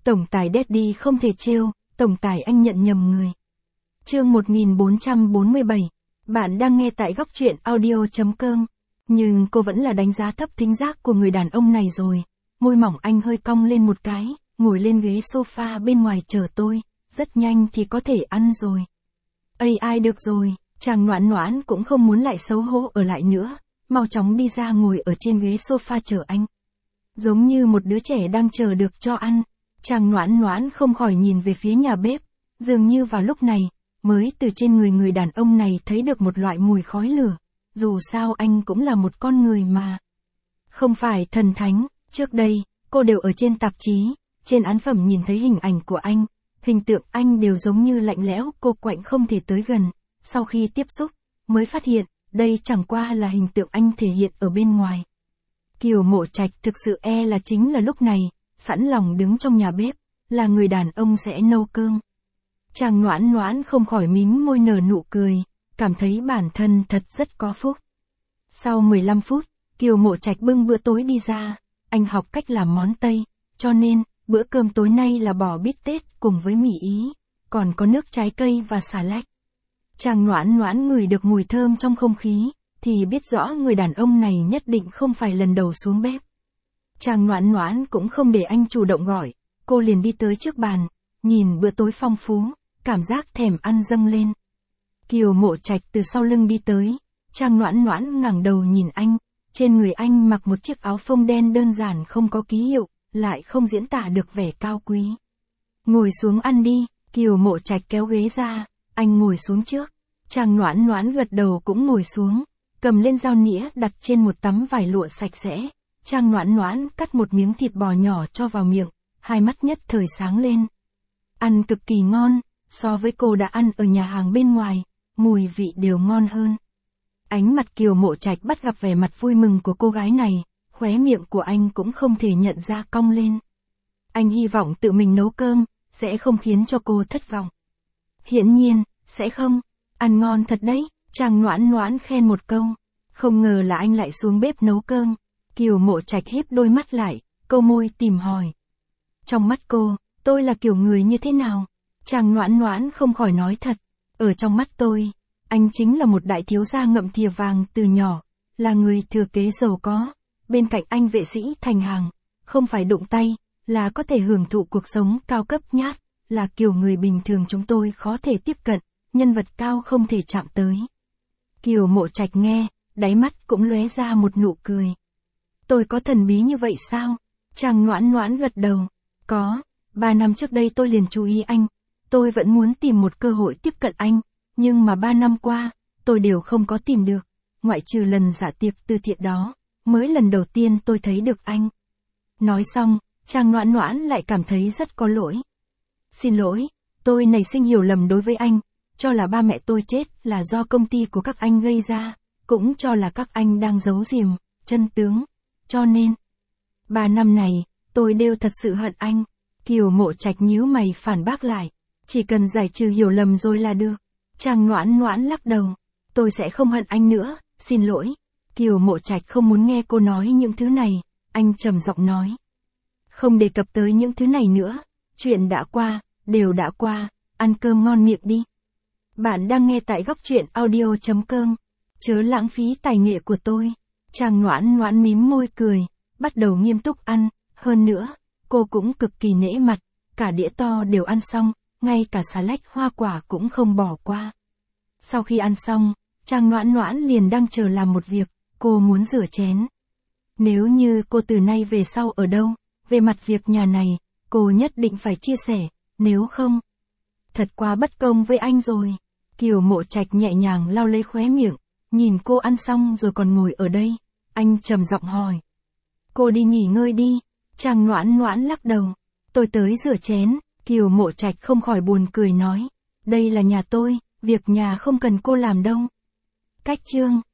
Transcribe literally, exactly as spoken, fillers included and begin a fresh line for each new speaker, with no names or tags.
Tổng tài Daddy không thể trêu, tổng tài anh nhận nhầm người. Chương một nghìn bốn trăm bốn mươi bảy. Bạn đang nghe tại góc truyện audio.com. Nhưng cô vẫn là đánh giá thấp thính giác của người đàn ông này rồi. Môi mỏng anh hơi cong lên một cái, ngồi lên ghế sofa bên ngoài chờ tôi. Rất nhanh thì có thể ăn rồi. Ây ai được rồi, chàng Noãn Noãn cũng không muốn lại xấu hổ ở lại nữa. Mau chóng đi ra ngồi ở trên ghế sofa chờ anh. Giống như một đứa trẻ đang chờ được cho ăn. Chàng Noãn Noãn không khỏi nhìn về phía nhà bếp. Dường như vào lúc này, mới từ trên người người đàn ông này thấy được một loại mùi khói lửa. Dù sao anh cũng là một con người mà. Không phải thần thánh, trước đây, cô đều ở trên tạp chí, trên ấn phẩm nhìn thấy hình ảnh của anh. Hình tượng anh đều giống như lạnh lẽo, cô quạnh không thể tới gần. Sau khi tiếp xúc, mới phát hiện, đây chẳng qua là hình tượng anh thể hiện ở bên ngoài. Kiều Mộ Trạch thực sự e là chính là lúc này, sẵn lòng đứng trong nhà bếp, là người đàn ông sẽ nấu cơm. Chàng Noãn Noãn không khỏi mím môi nở nụ cười, cảm thấy bản thân thật rất có phúc. Sau mười lăm phút, Kiều Mộ Trạch bưng bữa tối đi ra, anh học cách làm món Tây, cho nên, bữa cơm tối nay là bò bít tết cùng với mì Ý, còn có nước trái cây và xà lách. Chàng Noãn Noãn ngửi được mùi thơm trong không khí, thì biết rõ người đàn ông này nhất định không phải lần đầu xuống bếp. Chàng Noãn Noãn cũng không để anh chủ động gọi, cô liền đi tới trước bàn, nhìn bữa tối phong phú, cảm giác thèm ăn dâng lên. Kiều Mộ Trạch từ sau lưng đi tới, chàng Noãn Noãn ngẩng đầu nhìn anh, trên người anh mặc một chiếc áo phông đen đơn giản không có ký hiệu, lại không diễn tả được vẻ cao quý. Ngồi xuống ăn đi, Kiều Mộ Trạch kéo ghế ra, anh ngồi xuống trước, chàng Noãn Noãn gật đầu cũng ngồi xuống, cầm lên dao nĩa đặt trên một tấm vải lụa sạch sẽ. Chàng Noãn Noãn cắt một miếng thịt bò nhỏ cho vào miệng, hai mắt nhất thời sáng lên. Ăn cực kỳ ngon, so với cô đã ăn ở nhà hàng bên ngoài, mùi vị đều ngon hơn. Ánh mặt Kiều Mộ Trạch bắt gặp vẻ mặt vui mừng của cô gái này, khóe miệng của anh cũng không thể nhận ra cong lên. Anh hy vọng tự mình nấu cơm, sẽ không khiến cho cô thất vọng. Hiển nhiên, sẽ không, ăn ngon thật đấy, chàng Noãn Noãn khen một câu, không ngờ là anh lại xuống bếp nấu cơm. Kiều Mộ Trạch híp đôi mắt lại, câu môi tìm hỏi. Trong mắt cô, tôi là kiểu người như thế nào? Chàng Noãn Noãn không khỏi nói thật. Ở trong mắt tôi, anh chính là một đại thiếu gia ngậm thìa vàng từ nhỏ, là người thừa kế giàu có. Bên cạnh anh vệ sĩ thành hàng, không phải đụng tay, là có thể hưởng thụ cuộc sống cao cấp nhát, là kiểu người bình thường chúng tôi khó thể tiếp cận, nhân vật cao không thể chạm tới. Kiều Mộ Trạch nghe, đáy mắt cũng lóe ra một nụ cười. Tôi có thần bí như vậy sao? Chàng Noãn Noãn gật đầu. Có, ba năm trước đây tôi liền chú ý anh. Tôi vẫn muốn tìm một cơ hội tiếp cận anh, nhưng mà ba năm qua, tôi đều không có tìm được. Ngoại trừ lần dạ tiệc từ thiện đó, mới lần đầu tiên tôi thấy được anh. Nói xong, chàng Noãn Noãn lại cảm thấy rất có lỗi. Xin lỗi, tôi nảy sinh hiểu lầm đối với anh, cho là ba mẹ tôi chết là do công ty của các anh gây ra, cũng cho là các anh đang giấu giếm chân tướng. Cho nên, ba năm này, tôi đều thật sự hận anh. Kiều Mộ Trạch nhíu mày phản bác lại. Chỉ cần giải trừ hiểu lầm rồi là được. Chàng Noãn Noãn lắc đầu. Tôi sẽ không hận anh nữa, xin lỗi. Kiều Mộ Trạch không muốn nghe cô nói những thứ này. Anh trầm giọng nói. Không đề cập tới những thứ này nữa. Chuyện đã qua, đều đã qua. Ăn cơm ngon miệng đi. Bạn đang nghe tại góc truyện audio.com. Chớ lãng phí tài nghệ của tôi. Chàng Noãn Noãn mím môi cười, bắt đầu nghiêm túc ăn, hơn nữa, cô cũng cực kỳ nể mặt, cả đĩa to đều ăn xong, ngay cả xà lách hoa quả cũng không bỏ qua. Sau khi ăn xong, chàng Noãn Noãn liền đang chờ làm một việc, cô muốn rửa chén. Nếu như cô từ nay về sau ở đâu, về mặt việc nhà này, cô nhất định phải chia sẻ, nếu không, thật quá bất công với anh rồi. Kiều Mộ Trạch nhẹ nhàng lau lấy khóe miệng, nhìn cô ăn xong rồi còn ngồi ở đây. Anh trầm giọng hỏi. Cô đi nghỉ ngơi đi. Chàng Noãn Noãn lắc đầu. Tôi tới rửa chén. Kiều Mộ Trạch không khỏi buồn cười nói. Đây là nhà tôi, việc nhà không cần cô làm đâu. Cách chương.